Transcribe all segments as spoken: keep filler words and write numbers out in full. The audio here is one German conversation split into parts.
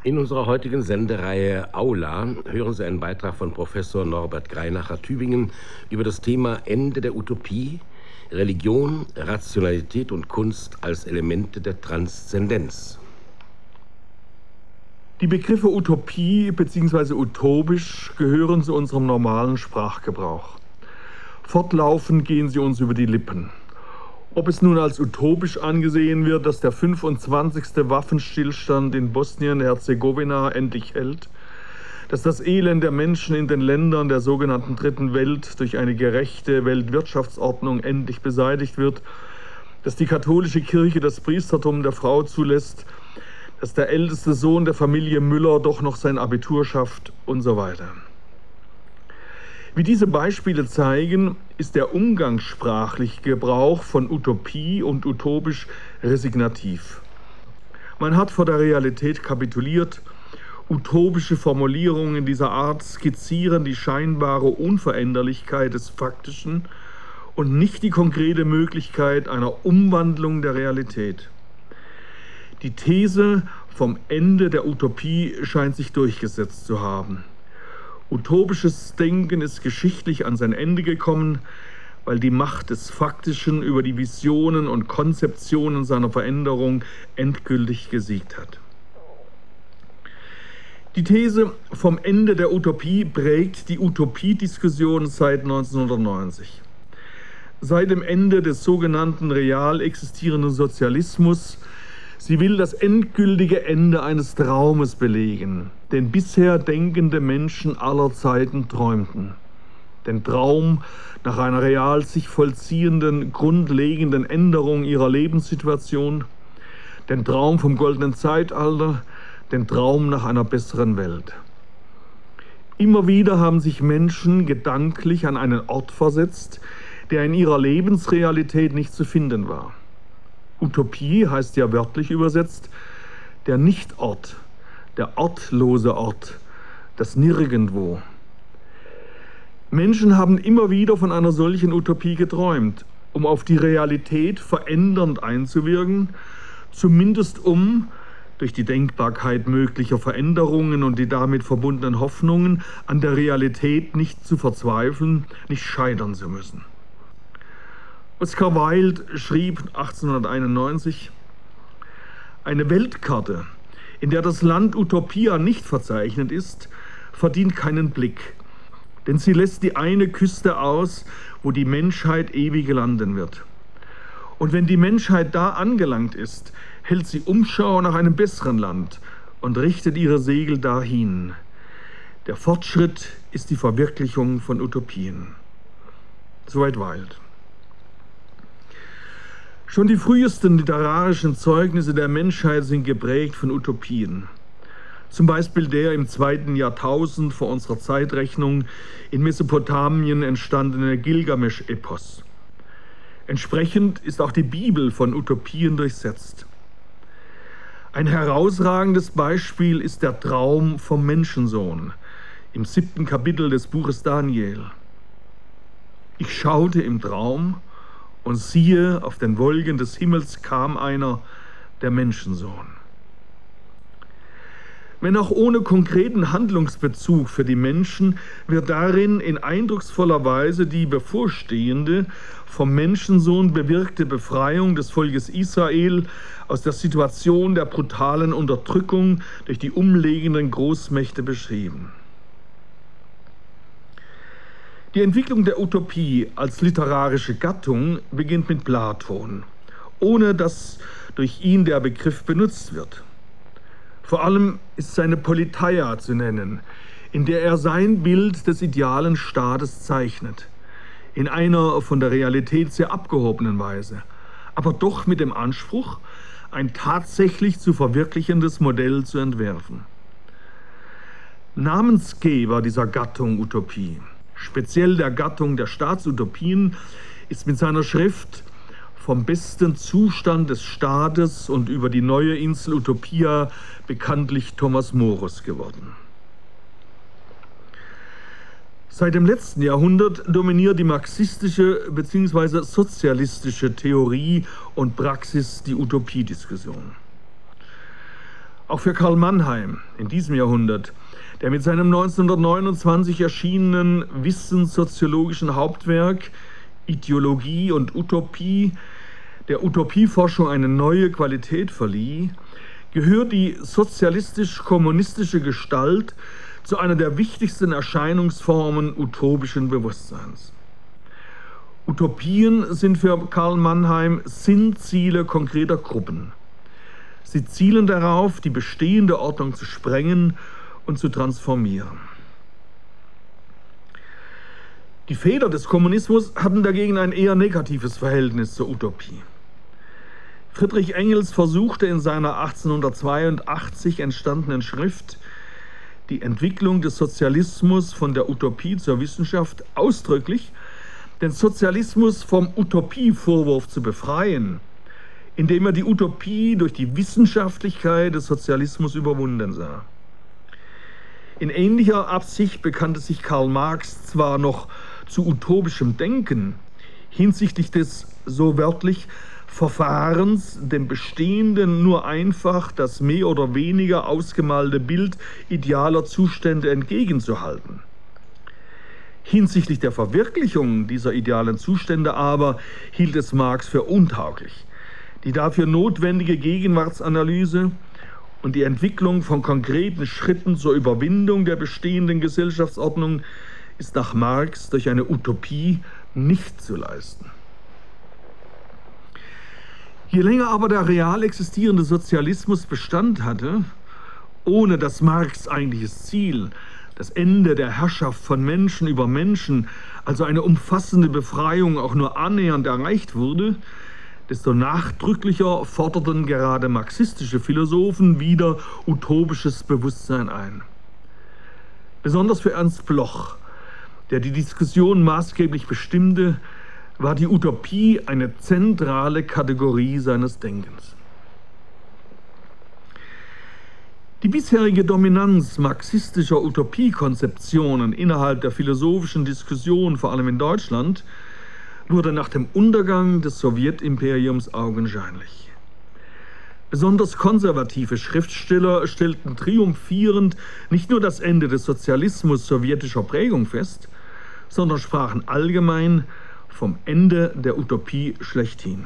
In unserer heutigen Sendereihe Aula hören Sie einen Beitrag von Professor Norbert Greinacher, Tübingen, über das Thema Ende der Utopie, Religion, Rationalität und Kunst als Elemente der Transzendenz. Die Begriffe Utopie bzw. utopisch gehören zu unserem normalen Sprachgebrauch. Fortlaufend gehen sie uns über die Lippen. Ob es nun als utopisch angesehen wird, dass der fünfundzwanzigste Waffenstillstand in Bosnien-Herzegowina endlich hält, dass das Elend der Menschen in den Ländern der sogenannten Dritten Welt durch eine gerechte Weltwirtschaftsordnung endlich beseitigt wird, dass die katholische Kirche das Priestertum der Frau zulässt, dass der älteste Sohn der Familie Müller doch noch sein Abitur schafft und so weiter. Wie diese Beispiele zeigen, ist der umgangssprachliche Gebrauch von Utopie und utopisch resignativ. Man hat vor der Realität kapituliert. Utopische Formulierungen dieser Art skizzieren die scheinbare Unveränderlichkeit des Faktischen und nicht die konkrete Möglichkeit einer Umwandlung der Realität. Die These vom Ende der Utopie scheint sich durchgesetzt zu haben. Utopisches Denken ist geschichtlich an sein Ende gekommen, weil die Macht des Faktischen über die Visionen und Konzeptionen seiner Veränderung endgültig gesiegt hat. Die These vom Ende der Utopie prägt die Utopiediskussion seit neunzehnhundertneunzig. Seit dem Ende des sogenannten real existierenden Sozialismus. Sie will das endgültige Ende eines Traumes belegen, den bisher denkende Menschen aller Zeiten träumten. Den Traum nach einer real sich vollziehenden, grundlegenden Änderung ihrer Lebenssituation, den Traum vom goldenen Zeitalter, den Traum nach einer besseren Welt. Immer wieder haben sich Menschen gedanklich an einen Ort versetzt, der in ihrer Lebensrealität nicht zu finden war. Utopie heißt ja wörtlich übersetzt der Nichtort, der ortlose Ort, das Nirgendwo. Menschen haben immer wieder von einer solchen Utopie geträumt, um auf die Realität verändernd einzuwirken, zumindest um, durch die Denkbarkeit möglicher Veränderungen und die damit verbundenen Hoffnungen, an der Realität nicht zu verzweifeln, nicht scheitern zu müssen. Oscar Wilde schrieb achtzehnhunderteinundneunzig, eine Weltkarte, in der das Land Utopia nicht verzeichnet ist, verdient keinen Blick, denn sie lässt die eine Küste aus, wo die Menschheit ewig landen wird. Und wenn die Menschheit da angelangt ist, hält sie Umschau nach einem besseren Land und richtet ihre Segel dahin. Der Fortschritt ist die Verwirklichung von Utopien. Soweit Wilde. Schon die frühesten literarischen Zeugnisse der Menschheit sind geprägt von Utopien. Zum Beispiel der im zweiten Jahrtausend vor unserer Zeitrechnung in Mesopotamien entstandene Gilgamesch-Epos. Entsprechend ist auch die Bibel von Utopien durchsetzt. Ein herausragendes Beispiel ist der Traum vom Menschensohn im siebten Kapitel des Buches Daniel. Ich schaute im Traum, und siehe, auf den Wolken des Himmels kam einer, der Menschensohn. Wenn auch ohne konkreten Handlungsbezug für die Menschen, wird darin in eindrucksvoller Weise die bevorstehende, vom Menschensohn bewirkte Befreiung des Volkes Israel aus der Situation der brutalen Unterdrückung durch die umliegenden Großmächte beschrieben. Die Entwicklung der Utopie als literarische Gattung beginnt mit Platon, ohne dass durch ihn der Begriff benutzt wird. Vor allem ist seine Politeia zu nennen, in der er sein Bild des idealen Staates zeichnet, in einer von der Realität sehr abgehobenen Weise, aber doch mit dem Anspruch, ein tatsächlich zu verwirklichendes Modell zu entwerfen. Namensgeber dieser Gattung Utopie, speziell der Gattung der Staatsutopien, ist mit seiner Schrift vom besten Zustand des Staates und über die neue Insel Utopia bekanntlich Thomas Morus geworden. Seit dem letzten Jahrhundert dominiert die marxistische bzw. sozialistische Theorie und Praxis die Utopiediskussion. Auch für Karl Mannheim in diesem Jahrhundert, der mit seinem neunzehnhundertneunundzwanzig erschienenen wissenssoziologischen Hauptwerk Ideologie und Utopie der Utopieforschung eine neue Qualität verlieh, gehört die sozialistisch-kommunistische Gestalt zu einer der wichtigsten Erscheinungsformen utopischen Bewusstseins. Utopien sind für Karl Mannheim Sinnziele konkreter Gruppen. Sie zielen darauf, die bestehende Ordnung zu sprengen und zu transformieren. Die Väter des Kommunismus hatten dagegen ein eher negatives Verhältnis zur Utopie. Friedrich Engels versuchte in seiner achtzehnhundertzweiundachtzig entstandenen Schrift, die Entwicklung des Sozialismus von der Utopie zur Wissenschaft ausdrücklich den Sozialismus vom Utopievorwurf zu befreien, indem er die Utopie durch die Wissenschaftlichkeit des Sozialismus überwunden sah. In ähnlicher Absicht bekannte sich Karl Marx zwar noch zu utopischem Denken hinsichtlich des, so wörtlich, Verfahrens, dem Bestehenden nur einfach das mehr oder weniger ausgemalte Bild idealer Zustände entgegenzuhalten. Hinsichtlich der Verwirklichung dieser idealen Zustände aber hielt es Marx für untauglich. Die dafür notwendige Gegenwartsanalyse und die Entwicklung von konkreten Schritten zur Überwindung der bestehenden Gesellschaftsordnung ist nach Marx durch eine Utopie nicht zu leisten. Je länger aber der real existierende Sozialismus Bestand hatte, ohne dass Marx' eigentliches Ziel, das Ende der Herrschaft von Menschen über Menschen, also eine umfassende Befreiung, auch nur annähernd erreicht wurde, desto nachdrücklicher forderten gerade marxistische Philosophen wieder utopisches Bewusstsein ein. Besonders für Ernst Bloch, der die Diskussion maßgeblich bestimmte, war die Utopie eine zentrale Kategorie seines Denkens. Die bisherige Dominanz marxistischer Utopiekonzeptionen innerhalb der philosophischen Diskussion, vor allem in Deutschland, wurde nach dem Untergang des Sowjetimperiums augenscheinlich. Besonders konservative Schriftsteller stellten triumphierend nicht nur das Ende des Sozialismus sowjetischer Prägung fest, sondern sprachen allgemein vom Ende der Utopie schlechthin.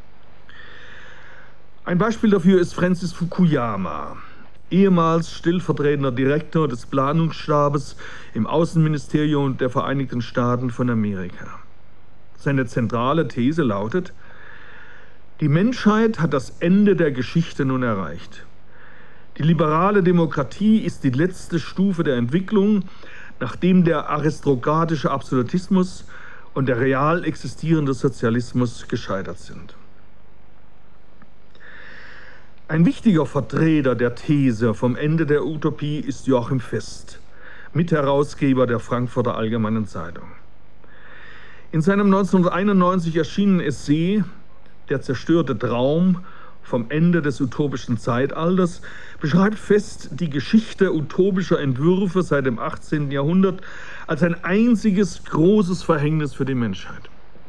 Ein Beispiel dafür ist Francis Fukuyama, ehemals stellvertretender Direktor des Planungsstabes im Außenministerium der Vereinigten Staaten von Amerika. Seine zentrale These lautet: Die Menschheit hat das Ende der Geschichte nun erreicht. Die liberale Demokratie ist die letzte Stufe der Entwicklung, nachdem der aristokratische Absolutismus und der real existierende Sozialismus gescheitert sind. Ein wichtiger Vertreter der These vom Ende der Utopie ist Joachim Fest, Mitherausgeber der Frankfurter Allgemeinen Zeitung. In seinem neunzehnhunderteinundneunzig erschienenen Essay »Der zerstörte Traum« vom Ende des utopischen Zeitalters beschreibt Fest die Geschichte utopischer Entwürfe seit dem achtzehnten Jahrhundert als ein einziges großes Verhängnis für die Menschheit.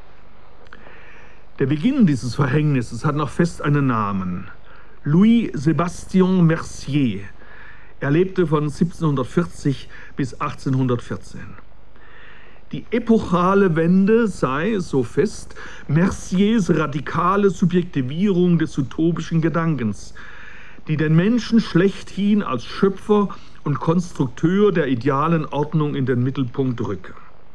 Der Beginn dieses Verhängnisses hat nach Fest einen Namen: Louis-Sébastien Mercier. Er lebte von siebzehnhundertvierzig bis achtzehnhundertvierzehn. Die epochale Wende sei, so Fest, Merciers radikale Subjektivierung des utopischen Gedankens, die den Menschen schlechthin als Schöpfer und Konstrukteur der idealen Ordnung in den Mittelpunkt rücke.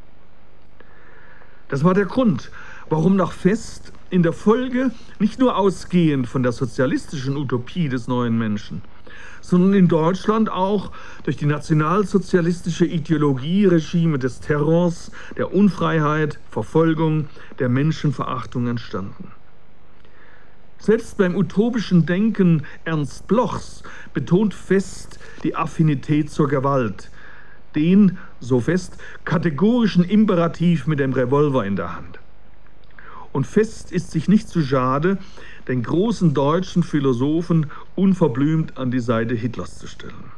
Das war der Grund, warum nach Fest in der Folge nicht nur ausgehend von der sozialistischen Utopie des neuen Menschen, sondern in Deutschland auch durch die nationalsozialistische Ideologie Regime des Terrors, der Unfreiheit, Verfolgung, der Menschenverachtung entstanden. Selbst beim utopischen Denken Ernst Blochs betont Fest die Affinität zur Gewalt, den, so Fest, kategorischen Imperativ mit dem Revolver in der Hand. Und Fest ist sich nicht zu schade, den großen deutschen Philosophen unverblümt an die Seite Hitlers zu stellen.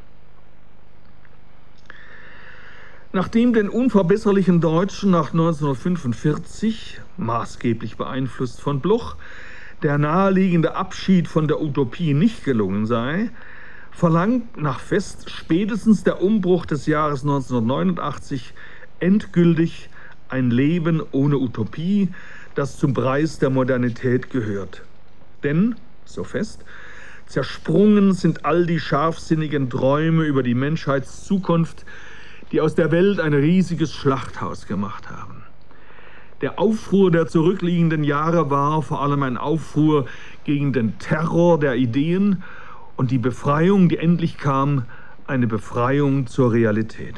Nachdem den unverbesserlichen Deutschen nach neunzehnhundertfünfundvierzig, maßgeblich beeinflusst von Bloch, der naheliegende Abschied von der Utopie nicht gelungen sei, verlangt nach Fest spätestens der Umbruch des Jahres neunzehnhundertneunundachtzig endgültig ein Leben ohne Utopie, das zum Preis der Modernität gehört. Denn, so Fest, zersprungen sind all die scharfsinnigen Träume über die Menschheitszukunft, die aus der Welt ein riesiges Schlachthaus gemacht haben. Der Aufruhr der zurückliegenden Jahre war vor allem ein Aufruhr gegen den Terror der Ideen und die Befreiung, die endlich kam, eine Befreiung zur Realität.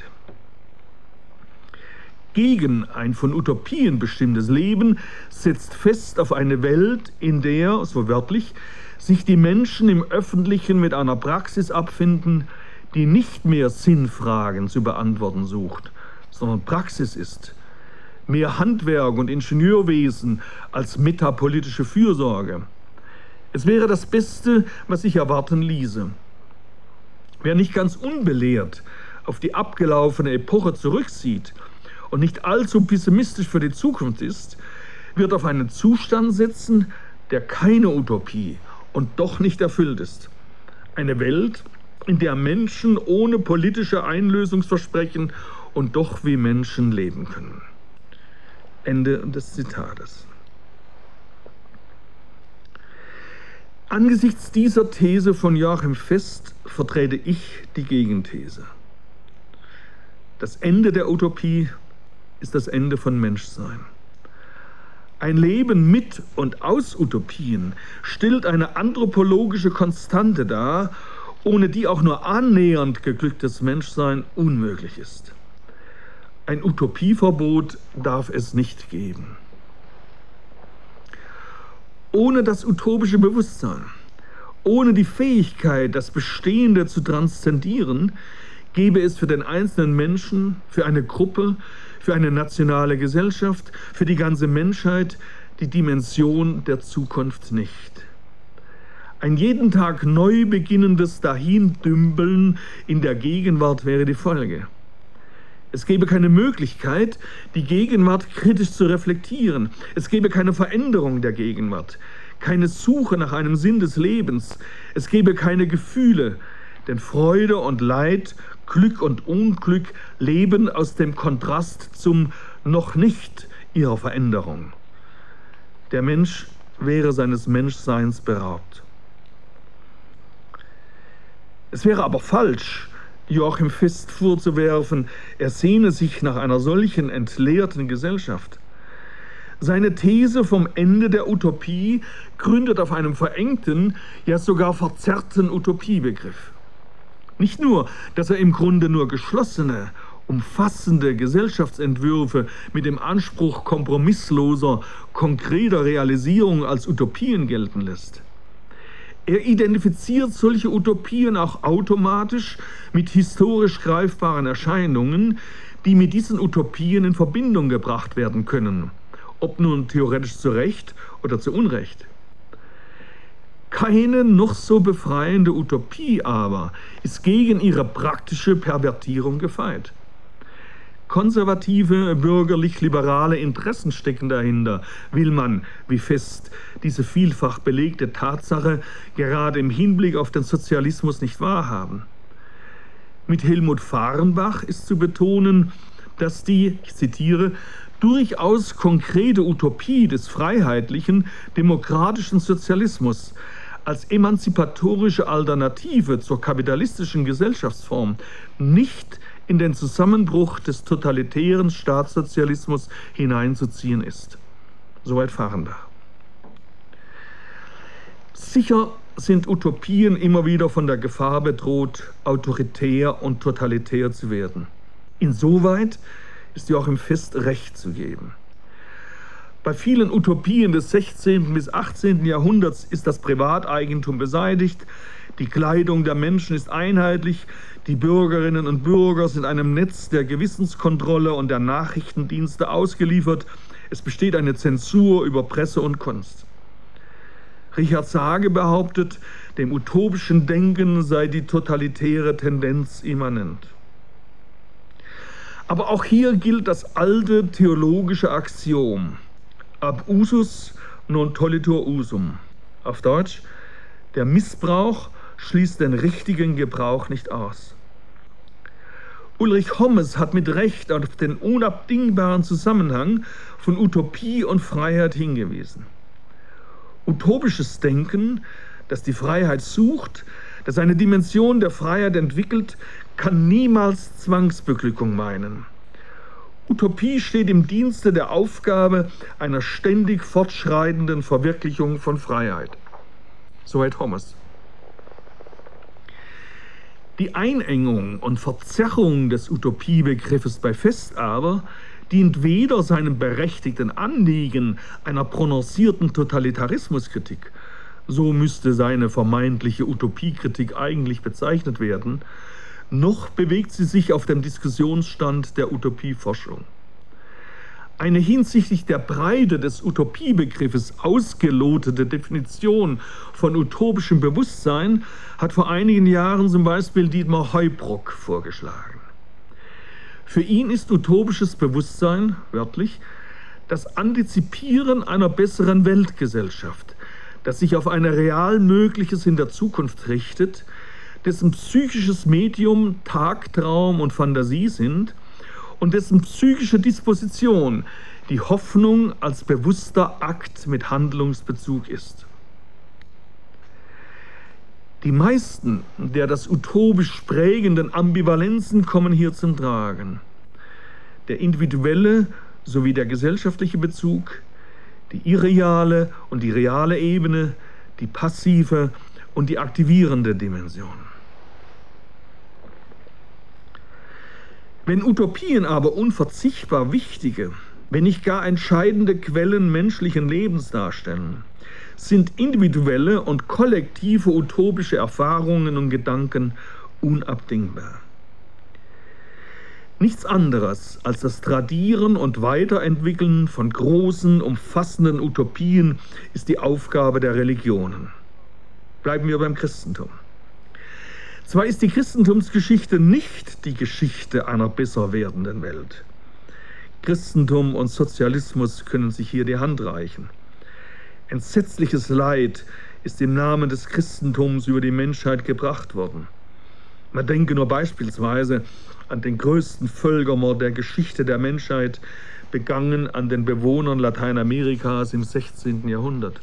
Gegen ein von Utopien bestimmtes Leben setzt Fest auf eine Welt, in der, so wörtlich, sich die Menschen im Öffentlichen mit einer Praxis abfinden, die nicht mehr Sinnfragen zu beantworten sucht, sondern Praxis ist. Mehr Handwerk und Ingenieurwesen als metapolitische Fürsorge. Es wäre das Beste, was sich erwarten ließe. Wer nicht ganz unbelehrt auf die abgelaufene Epoche zurücksieht und nicht allzu pessimistisch für die Zukunft ist, wird auf einen Zustand setzen, der keine Utopie und doch nicht erfüllt ist. Eine Welt, in der Menschen ohne politische Einlösungsversprechen und doch wie Menschen leben können. Ende des Zitates. Angesichts dieser These von Joachim Fest vertrete ich die Gegenthese. Das Ende der Utopie ist das Ende von Menschsein. Ein Leben mit und aus Utopien stellt eine anthropologische Konstante dar, ohne die auch nur annähernd geglücktes Menschsein unmöglich ist. Ein Utopieverbot darf es nicht geben. Ohne das utopische Bewusstsein, ohne die Fähigkeit, das Bestehende zu transzendieren, gäbe es für den einzelnen Menschen, für eine Gruppe, für eine nationale Gesellschaft, für die ganze Menschheit die Dimension der Zukunft nicht. Ein jeden Tag neu beginnendes Dahindümpeln in der Gegenwart wäre die Folge. Es gäbe keine Möglichkeit, die Gegenwart kritisch zu reflektieren. Es gäbe keine Veränderung der Gegenwart, keine Suche nach einem Sinn des Lebens. Es gäbe keine Gefühle, denn Freude und Leid, Glück und Unglück leben aus dem Kontrast zum noch nicht ihrer Veränderung. Der Mensch wäre seines Menschseins beraubt. Es wäre aber falsch, Joachim Fest vorzuwerfen, er sehne sich nach einer solchen entleerten Gesellschaft. Seine These vom Ende der Utopie gründet auf einem verengten, ja sogar verzerrten Utopiebegriff. Nicht nur, dass er im Grunde nur geschlossene, umfassende Gesellschaftsentwürfe mit dem Anspruch kompromissloser, konkreter Realisierung als Utopien gelten lässt. Er identifiziert solche Utopien auch automatisch mit historisch greifbaren Erscheinungen, die mit diesen Utopien in Verbindung gebracht werden können, ob nun theoretisch zu Recht oder zu Unrecht. Keine noch so befreiende Utopie aber ist gegen ihre praktische Pervertierung gefeit. Konservative, bürgerlich-liberale Interessen stecken dahinter, will man, wie Fest, diese vielfach belegte Tatsache gerade im Hinblick auf den Sozialismus nicht wahrhaben. Mit Helmut Fahrenbach ist zu betonen, dass die, ich zitiere, durchaus konkrete Utopie des freiheitlichen, demokratischen Sozialismus als emanzipatorische Alternative zur kapitalistischen Gesellschaftsform nicht in den Zusammenbruch des totalitären Staatssozialismus hineinzuziehen ist. Soweit Fahrenbach. Sicher sind Utopien immer wieder von der Gefahr bedroht, autoritär und totalitär zu werden. Insoweit ist Joachim Fest recht zu geben. Bei vielen Utopien des sechzehnten bis achtzehnten Jahrhunderts ist das Privateigentum beseitigt, die Kleidung der Menschen ist einheitlich, die Bürgerinnen und Bürger sind einem Netz der Gewissenskontrolle und der Nachrichtendienste ausgeliefert. Es besteht eine Zensur über Presse und Kunst. Richard Sage behauptet, dem utopischen Denken sei die totalitäre Tendenz immanent. Aber auch hier gilt das alte theologische Axiom: ab usus non tollitur usum. Auf Deutsch: der Missbrauch schließt den richtigen Gebrauch nicht aus. Ulrich Hommes hat mit Recht auf den unabdingbaren Zusammenhang von Utopie und Freiheit hingewiesen. Utopisches Denken, das die Freiheit sucht, das eine Dimension der Freiheit entwickelt, kann niemals Zwangsbeglückung meinen. Utopie steht im Dienste der Aufgabe einer ständig fortschreitenden Verwirklichung von Freiheit. Soweit Hommes. Die Einengung und Verzerrung des Utopiebegriffes bei Fest aber dient weder seinem berechtigten Anliegen einer prononcierten Totalitarismuskritik, so müsste seine vermeintliche Utopiekritik eigentlich bezeichnet werden, noch bewegt sie sich auf dem Diskussionsstand der Utopieforschung. Eine hinsichtlich der Breite des Utopiebegriffes ausgelotete Definition von utopischem Bewusstsein hat vor einigen Jahren zum Beispiel Dietmar Heubrock vorgeschlagen. Für ihn ist utopisches Bewusstsein, wörtlich, das Antizipieren einer besseren Weltgesellschaft, das sich auf ein real Mögliches in der Zukunft richtet, dessen psychisches Medium Tagtraum und Fantasie sind und dessen psychische Disposition die Hoffnung als bewusster Akt mit Handlungsbezug ist. Die meisten der das utopisch prägenden Ambivalenzen kommen hier zum Tragen. Der individuelle sowie der gesellschaftliche Bezug, die irreale und die reale Ebene, die passive und die aktivierende Dimension. Wenn Utopien aber unverzichtbar wichtige, wenn nicht gar entscheidende Quellen menschlichen Lebens darstellen, sind individuelle und kollektive utopische Erfahrungen und Gedanken unabdingbar. Nichts anderes als das Tradieren und Weiterentwickeln von großen, umfassenden Utopien ist die Aufgabe der Religionen. Bleiben wir beim Christentum. Zwar ist die Christentumsgeschichte nicht die Geschichte einer besser werdenden Welt. Christentum und Sozialismus können sich hier die Hand reichen. Entsetzliches Leid ist im Namen des Christentums über die Menschheit gebracht worden. Man denke nur beispielsweise an den größten Völkermord der Geschichte der Menschheit, begangen an den Bewohnern Lateinamerikas im sechzehnten Jahrhundert.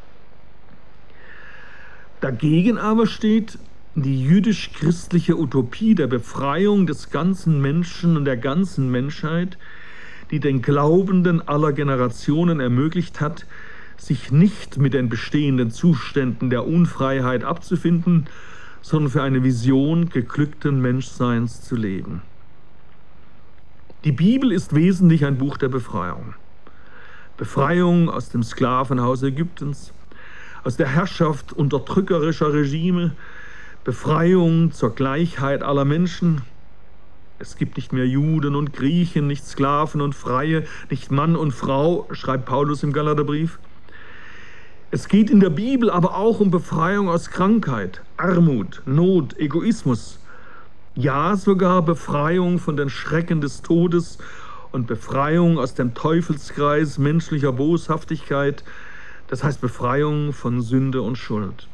Dagegen aber steht die jüdisch-christliche Utopie der Befreiung des ganzen Menschen und der ganzen Menschheit, die den Glaubenden aller Generationen ermöglicht hat, sich nicht mit den bestehenden Zuständen der Unfreiheit abzufinden, sondern für eine Vision geglückten Menschseins zu leben. Die Bibel ist wesentlich ein Buch der Befreiung. Befreiung aus dem Sklavenhaus Ägyptens, aus der Herrschaft unterdrückerischer Regime, Befreiung zur Gleichheit aller Menschen. Es gibt nicht mehr Juden und Griechen, nicht Sklaven und Freie, nicht Mann und Frau, schreibt Paulus im Galaterbrief. Es geht in der Bibel aber auch um Befreiung aus Krankheit, Armut, Not, Egoismus. Ja, sogar Befreiung von den Schrecken des Todes und Befreiung aus dem Teufelskreis menschlicher Boshaftigkeit, das heißt Befreiung von Sünde und Schuld.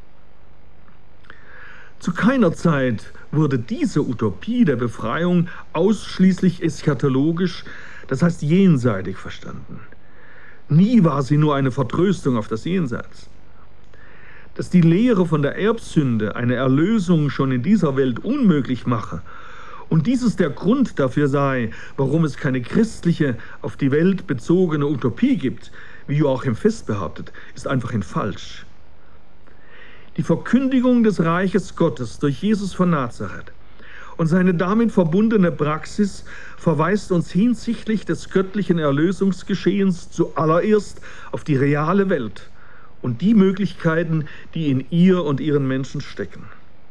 Zu keiner Zeit wurde diese Utopie der Befreiung ausschließlich eschatologisch, das heißt jenseitig verstanden. Nie war sie nur eine Vertröstung auf das Jenseits. Dass die Lehre von der Erbsünde eine Erlösung schon in dieser Welt unmöglich mache und dieses der Grund dafür sei, warum es keine christliche, auf die Welt bezogene Utopie gibt, wie Joachim Fest behauptet, ist einfachhin falsch. Die Verkündigung des Reiches Gottes durch Jesus von Nazareth und seine damit verbundene Praxis verweist uns hinsichtlich des göttlichen Erlösungsgeschehens zuallererst auf die reale Welt und die Möglichkeiten, die in ihr und ihren Menschen stecken.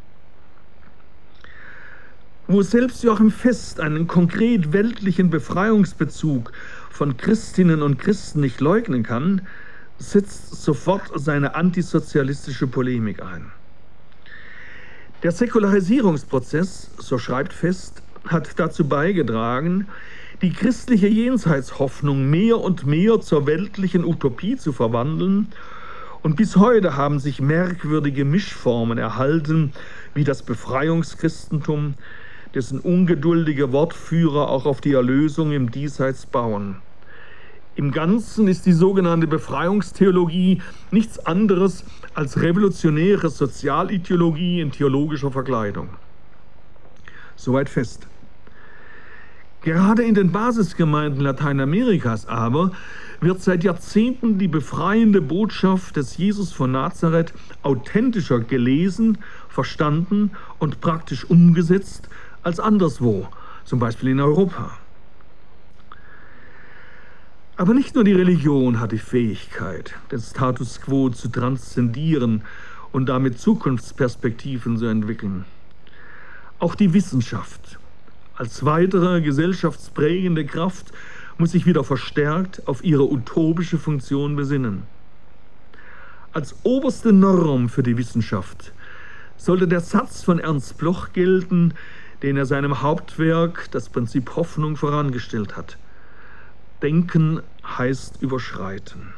Wo selbst Joachim Fest einen konkret weltlichen Befreiungsbezug von Christinnen und Christen nicht leugnen kann, setzt sofort seine antisozialistische Polemik ein. Der Säkularisierungsprozess, so schreibt Fest, hat dazu beigetragen, die christliche Jenseitshoffnung mehr und mehr zur weltlichen Utopie zu verwandeln Und bis heute haben sich merkwürdige Mischformen erhalten, wie das Befreiungschristentum, dessen ungeduldige Wortführer auch auf die Erlösung im Diesseits bauen. Im Ganzen ist die sogenannte Befreiungstheologie nichts anderes als revolutionäre Sozialideologie in theologischer Verkleidung. Soweit fest. Gerade in den Basisgemeinden Lateinamerikas aber wird seit Jahrzehnten die befreiende Botschaft des Jesus von Nazareth authentischer gelesen, verstanden und praktisch umgesetzt als anderswo, zum Beispiel in Europa. Aber nicht nur die Religion hat die Fähigkeit, den Status quo zu transzendieren und damit Zukunftsperspektiven zu entwickeln. Auch die Wissenschaft als weitere gesellschaftsprägende Kraft muss sich wieder verstärkt auf ihre utopische Funktion besinnen. Als oberste Norm für die Wissenschaft sollte der Satz von Ernst Bloch gelten, den er seinem Hauptwerk Das Prinzip Hoffnung vorangestellt hat. Denken heißt überschreiten.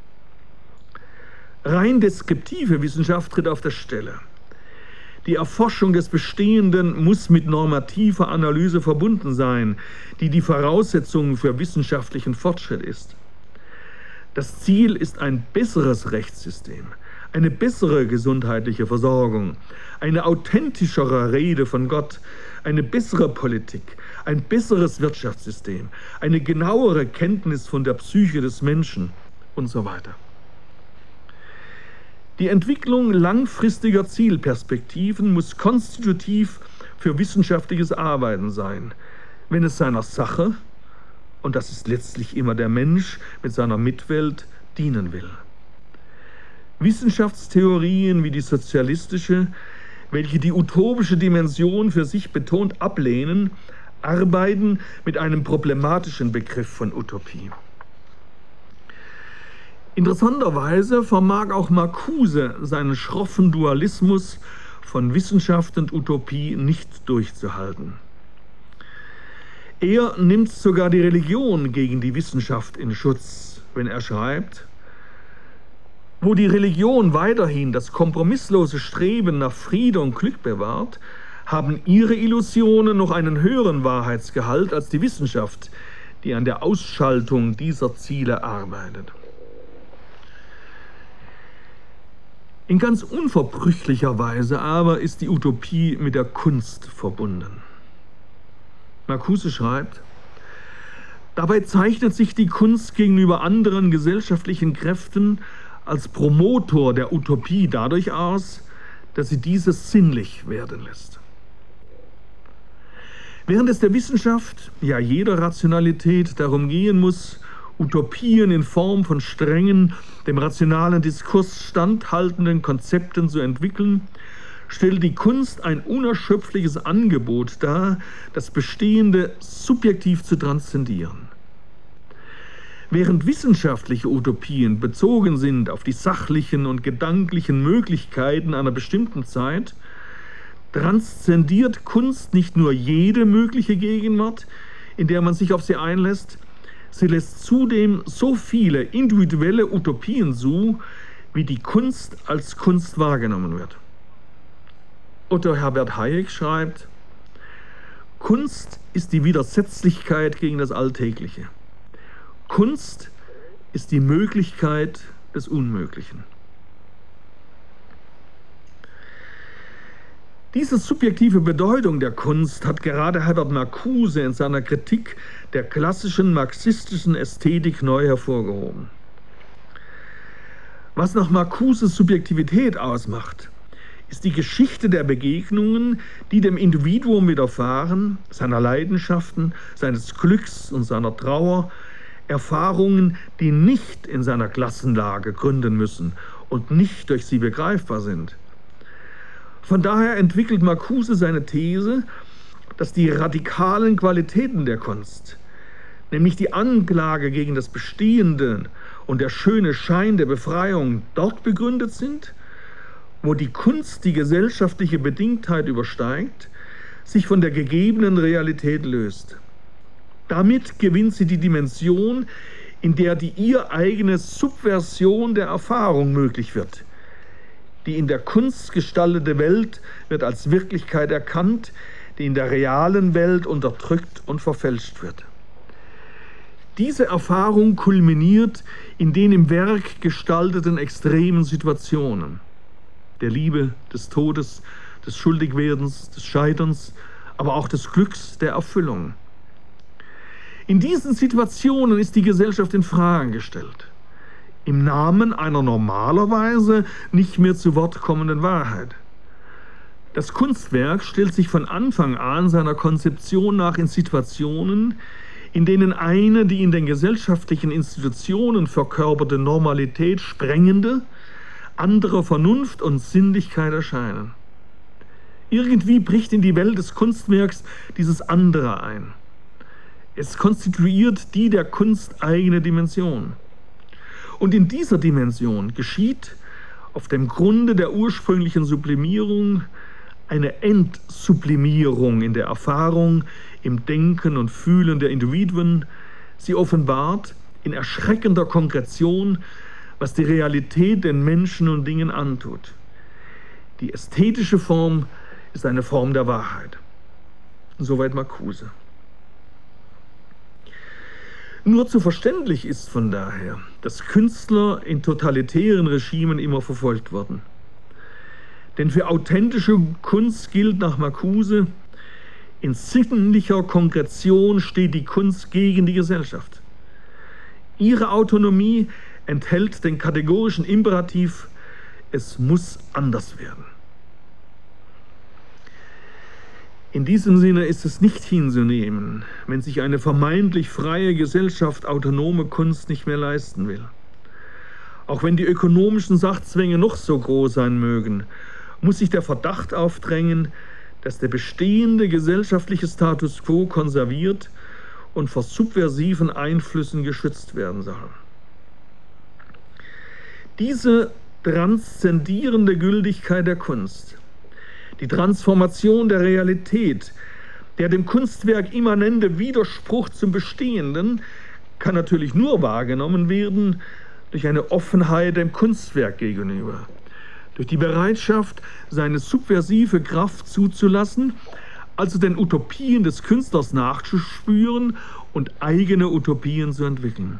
Rein deskriptive Wissenschaft tritt auf der Stelle. Die Erforschung des Bestehenden muss mit normativer Analyse verbunden sein, die die Voraussetzung für wissenschaftlichen Fortschritt ist. Das Ziel ist ein besseres Rechtssystem, eine bessere gesundheitliche Versorgung, eine authentischere Rede von Gott, eine bessere Politik, ein besseres Wirtschaftssystem, eine genauere Kenntnis von der Psyche des Menschen und so weiter. Die Entwicklung langfristiger Zielperspektiven muss konstitutiv für wissenschaftliches Arbeiten sein, wenn es seiner Sache, und das ist letztlich immer der Mensch mit seiner Mitwelt, dienen will. Wissenschaftstheorien wie die sozialistische, welche die utopische Dimension für sich betont ablehnen, arbeiten mit einem problematischen Begriff von Utopie. Interessanterweise vermag auch Marcuse seinen schroffen Dualismus von Wissenschaft und Utopie nicht durchzuhalten. Er nimmt sogar die Religion gegen die Wissenschaft in Schutz, wenn er schreibt: Wo die Religion weiterhin das kompromisslose Streben nach Friede und Glück bewahrt, haben ihre Illusionen noch einen höheren Wahrheitsgehalt als die Wissenschaft, die an der Ausschaltung dieser Ziele arbeitet. In ganz unverbrüchlicher Weise aber ist die Utopie mit der Kunst verbunden. Marcuse schreibt: Dabei zeichnet sich die Kunst gegenüber anderen gesellschaftlichen Kräften als Promotor der Utopie dadurch aus, dass sie dieses sinnlich werden lässt. Während es der Wissenschaft, ja jeder Rationalität, darum gehen muss, Utopien in Form von strengen, dem rationalen Diskurs standhaltenden Konzepten zu entwickeln, stellt die Kunst ein unerschöpfliches Angebot dar, das Bestehende subjektiv zu transzendieren. Während wissenschaftliche Utopien bezogen sind auf die sachlichen und gedanklichen Möglichkeiten einer bestimmten Zeit, transzendiert Kunst nicht nur jede mögliche Gegenwart, in der man sich auf sie einlässt, sie lässt zudem so viele individuelle Utopien zu, wie die Kunst als Kunst wahrgenommen wird. Otto Herbert Hayek schreibt: Kunst ist die Widersetzlichkeit gegen das Alltägliche. Kunst ist die Möglichkeit des Unmöglichen. Diese subjektive Bedeutung der Kunst hat gerade Herbert Marcuse in seiner Kritik der klassischen marxistischen Ästhetik neu hervorgehoben. Was nach Marcuses Subjektivität ausmacht, ist die Geschichte der Begegnungen, die dem Individuum widerfahren, seiner Leidenschaften, seines Glücks und seiner Trauer, Erfahrungen, die nicht in seiner Klassenlage gründen müssen und nicht durch sie begreifbar sind. Von daher entwickelt Marcuse seine These, dass die radikalen Qualitäten der Kunst, nämlich die Anklage gegen das Bestehende und der schöne Schein der Befreiung, dort begründet sind, wo die Kunst die gesellschaftliche Bedingtheit übersteigt, sich von der gegebenen Realität löst. Damit gewinnt sie die Dimension, in der die ihr eigene Subversion der Erfahrung möglich wird. Die in der Kunst gestaltete Welt wird als Wirklichkeit erkannt, die in der realen Welt unterdrückt und verfälscht wird. Diese Erfahrung kulminiert in den im Werk gestalteten extremen Situationen der Liebe, des Todes, des Schuldigwerdens, des Scheiterns, aber auch des Glücks, der Erfüllung. In diesen Situationen ist die Gesellschaft in Frage gestellt, im Namen einer normalerweise nicht mehr zu Wort kommenden Wahrheit. Das Kunstwerk stellt sich von Anfang an seiner Konzeption nach in Situationen, in denen eine die in den gesellschaftlichen Institutionen verkörperte Normalität sprengende, andere Vernunft und Sinnlichkeit erscheinen. Irgendwie bricht in die Welt des Kunstwerks dieses andere ein. Es konstituiert die der Kunst eigene Dimension. Und in dieser Dimension geschieht auf dem Grunde der ursprünglichen Sublimierung eine Entsublimierung in der Erfahrung, im Denken und Fühlen der Individuen. Sie offenbart in erschreckender Konkretion, was die Realität den Menschen und Dingen antut. Die ästhetische Form ist eine Form der Wahrheit. Soweit Marcuse. Nur zu verständlich ist von daher, dass Künstler in totalitären Regimen immer verfolgt wurden. Denn für authentische Kunst gilt nach Marcuse, in sinnlicher Konkretion steht die Kunst gegen die Gesellschaft. Ihre Autonomie enthält den kategorischen Imperativ, es muss anders werden. In diesem Sinne ist es nicht hinzunehmen, wenn sich eine vermeintlich freie Gesellschaft autonome Kunst nicht mehr leisten will. Auch wenn die ökonomischen Sachzwänge noch so groß sein mögen, muss sich der Verdacht aufdrängen, dass der bestehende gesellschaftliche Status quo konserviert und vor subversiven Einflüssen geschützt werden soll. Diese transzendierende Gültigkeit der Kunst, die Transformation der Realität, der dem Kunstwerk immanente Widerspruch zum Bestehenden, kann natürlich nur wahrgenommen werden durch eine Offenheit dem Kunstwerk gegenüber, durch die Bereitschaft, seine subversive Kraft zuzulassen, also den Utopien des Künstlers nachzuspüren und eigene Utopien zu entwickeln.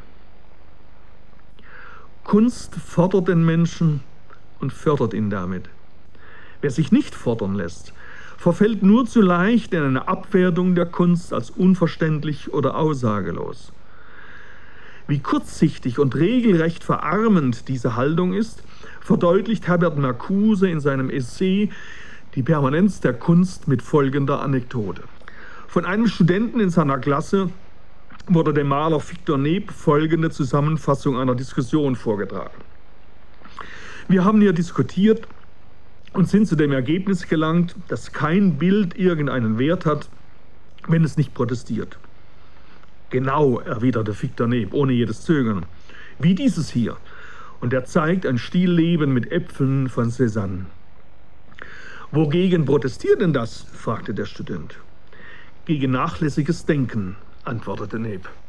Kunst fordert den Menschen und fördert ihn damit. Wer sich nicht fordern lässt, verfällt nur zu leicht in eine Abwertung der Kunst als unverständlich oder aussagelos. Wie kurzsichtig und regelrecht verarmend diese Haltung ist, verdeutlicht Herbert Marcuse in seinem Essay Die Permanenz der Kunst mit folgender Anekdote. Von einem Studenten in seiner Klasse wurde dem Maler Victor Neb folgende Zusammenfassung einer Diskussion vorgetragen. Wir haben hier diskutiert und sind zu dem Ergebnis gelangt, dass kein Bild irgendeinen Wert hat, wenn es nicht protestiert. Genau, erwiderte Victor Neb, ohne jedes Zögern. Wie dieses hier. Und er zeigt ein Stillleben mit Äpfeln von Cézanne. Wogegen protestiert denn das? Fragte der Student. Gegen nachlässiges Denken, antwortete Neb.